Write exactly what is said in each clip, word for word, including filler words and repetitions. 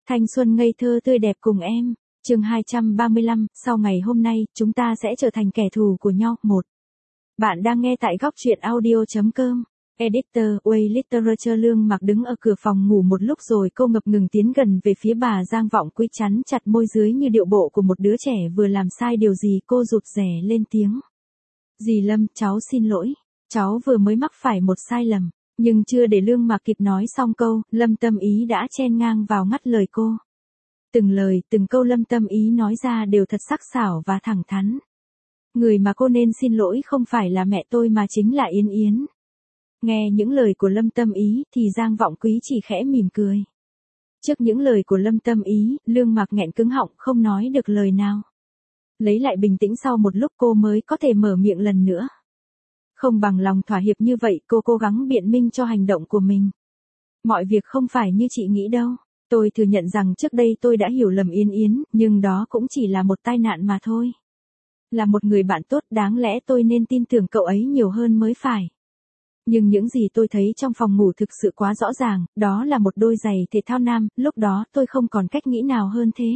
Thanh xuân ngây thơ tươi đẹp cùng em. Chương hai trăm ba mươi lăm, sau ngày hôm nay, chúng ta sẽ trở thành kẻ thù của nhau. một. Bạn đang nghe tại góc truyện audio chấm com. Editor, Way Literature. Lương Mặc đứng ở cửa phòng ngủ một lúc rồi cô ngập ngừng tiến gần về phía bà Giang Vọng Quý, chắn chặt môi dưới như điệu bộ của một đứa trẻ vừa làm sai điều gì. Cô rụt rè lên tiếng. Dì Lâm, cháu xin lỗi. Cháu vừa mới mắc phải một sai lầm. Nhưng chưa để Lương Mặc kịp nói xong câu, Lâm Tâm Ý đã chen ngang vào ngắt lời cô. Từng lời, từng câu Lâm Tâm Ý nói ra đều thật sắc sảo và thẳng thắn. Người mà cô nên xin lỗi không phải là mẹ tôi mà chính là Yến Yến. Nghe những lời của Lâm Tâm Ý thì Giang Vọng Quý chỉ khẽ mỉm cười. Trước những lời của Lâm Tâm Ý, Lương Mặc nghẹn cứng họng không nói được lời nào. Lấy lại bình tĩnh sau một lúc cô mới có thể mở miệng lần nữa. Không bằng lòng thỏa hiệp như vậy, cô cố gắng biện minh cho hành động của mình. Mọi việc không phải như chị nghĩ đâu. Tôi thừa nhận rằng trước đây tôi đã hiểu lầm Yến Yến, nhưng đó cũng chỉ là một tai nạn mà thôi. Là một người bạn tốt, đáng lẽ tôi nên tin tưởng cậu ấy nhiều hơn mới phải. Nhưng những gì tôi thấy trong phòng ngủ thực sự quá rõ ràng, đó là một đôi giày thể thao nam, lúc đó tôi không còn cách nghĩ nào hơn thế.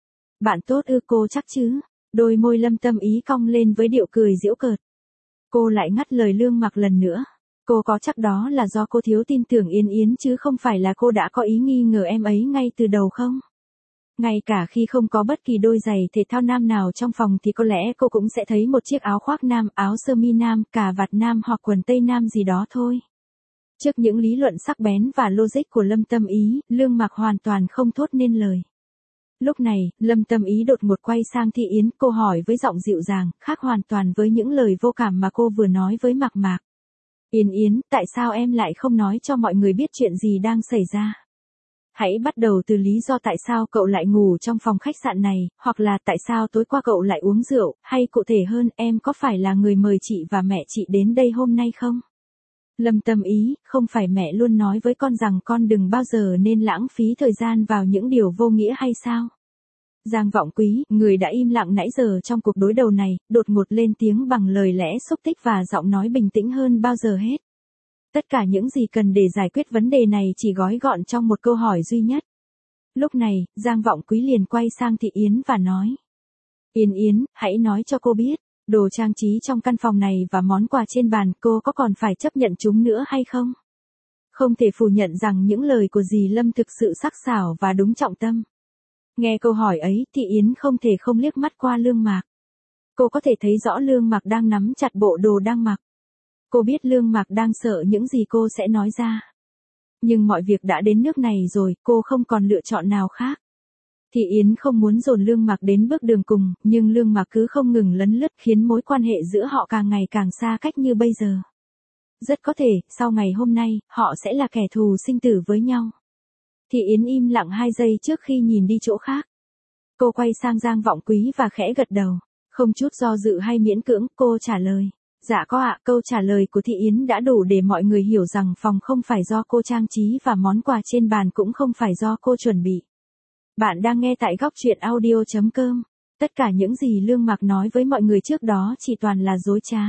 Bạn tốt ư? Cô chắc chứ? Đôi môi Lâm Tâm Ý cong lên với điệu cười giễu cợt. Cô lại ngắt lời Lương Mặc lần nữa. Cô có chắc đó là do cô thiếu tin tưởng Yến Yến chứ không phải là cô đã có ý nghi ngờ em ấy ngay từ đầu không? Ngay cả khi không có bất kỳ đôi giày thể thao nam nào trong phòng thì có lẽ cô cũng sẽ thấy một chiếc áo khoác nam, áo sơ mi nam, cà vạt nam hoặc quần tây nam gì đó thôi. Trước những lý luận sắc bén và logic của Lâm Tâm Ý, Lương Mặc hoàn toàn không thốt nên lời. Lúc này, Lâm Tâm Ý đột ngột quay sang Thị Yến, cô hỏi với giọng dịu dàng, khác hoàn toàn với những lời vô cảm mà cô vừa nói với Mạc Mạc. Yến Yến, tại sao em lại không nói cho mọi người biết chuyện gì đang xảy ra? Hãy bắt đầu từ lý do tại sao cậu lại ngủ trong phòng khách sạn này, hoặc là tại sao tối qua cậu lại uống rượu, hay cụ thể hơn, em có phải là người mời chị và mẹ chị đến đây hôm nay không? Lâm Tâm Ý, không phải mẹ luôn nói với con rằng con đừng bao giờ nên lãng phí thời gian vào những điều vô nghĩa hay sao? Giang Vọng Quý, người đã im lặng nãy giờ trong cuộc đối đầu này, đột ngột lên tiếng bằng lời lẽ xúc tích và giọng nói bình tĩnh hơn bao giờ hết. Tất cả những gì cần để giải quyết vấn đề này chỉ gói gọn trong một câu hỏi duy nhất. Lúc này, Giang Vọng Quý liền quay sang Thị Yến và nói. Yến Yến, hãy nói cho cô biết, đồ trang trí trong căn phòng này và món quà trên bàn cô có còn phải chấp nhận chúng nữa hay không? Không thể phủ nhận rằng những lời của dì Lâm thực sự sắc sảo và đúng trọng tâm. Nghe câu hỏi ấy, Thị Yến không thể không liếc mắt qua Lương Mặc. Cô có thể thấy rõ Lương Mặc đang nắm chặt bộ đồ đang mặc. Cô biết Lương Mặc đang sợ những gì cô sẽ nói ra. Nhưng mọi việc đã đến nước này rồi, cô không còn lựa chọn nào khác. Thị Yến không muốn dồn Lương Mặc đến bước đường cùng, nhưng Lương Mặc cứ không ngừng lấn lướt khiến mối quan hệ giữa họ càng ngày càng xa cách như bây giờ. Rất có thể, sau ngày hôm nay, họ sẽ là kẻ thù sinh tử với nhau. Thị Yến im lặng hai giây trước khi nhìn đi chỗ khác. Cô quay sang Giang Vọng Quý và khẽ gật đầu. Không chút do dự hay miễn cưỡng, cô trả lời. Dạ có ạ, câu trả lời của Thị Yến đã đủ để mọi người hiểu rằng phòng không phải do cô trang trí và món quà trên bàn cũng không phải do cô chuẩn bị. Bạn đang nghe tại góc truyện audio chấm com. Tất cả những gì Lương Mặc nói với mọi người trước đó chỉ toàn là dối trá.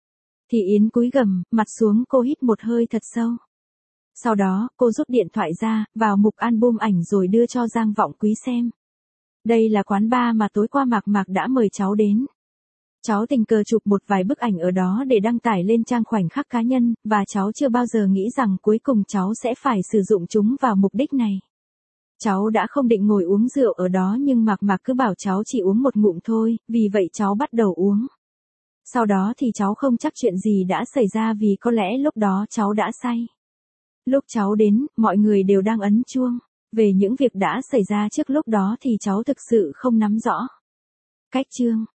Thị Yến cúi gằm mặt xuống, cô hít một hơi thật sâu. Sau đó, cô rút điện thoại ra, vào mục album ảnh rồi đưa cho Giang Vọng Quý xem. Đây là quán bar mà tối qua Mạc Mạc đã mời cháu đến. Cháu tình cờ chụp một vài bức ảnh ở đó để đăng tải lên trang khoảnh khắc cá nhân, và cháu chưa bao giờ nghĩ rằng cuối cùng cháu sẽ phải sử dụng chúng vào mục đích này. Cháu đã không định ngồi uống rượu ở đó nhưng Mạc Mạc cứ bảo cháu chỉ uống một ngụm thôi, vì vậy cháu bắt đầu uống. Sau đó thì cháu không chắc chuyện gì đã xảy ra vì có lẽ lúc đó cháu đã say. Lúc cháu đến, mọi người đều đang ấn chuông. Về những việc đã xảy ra trước lúc đó thì cháu thực sự không nắm rõ. Cách chương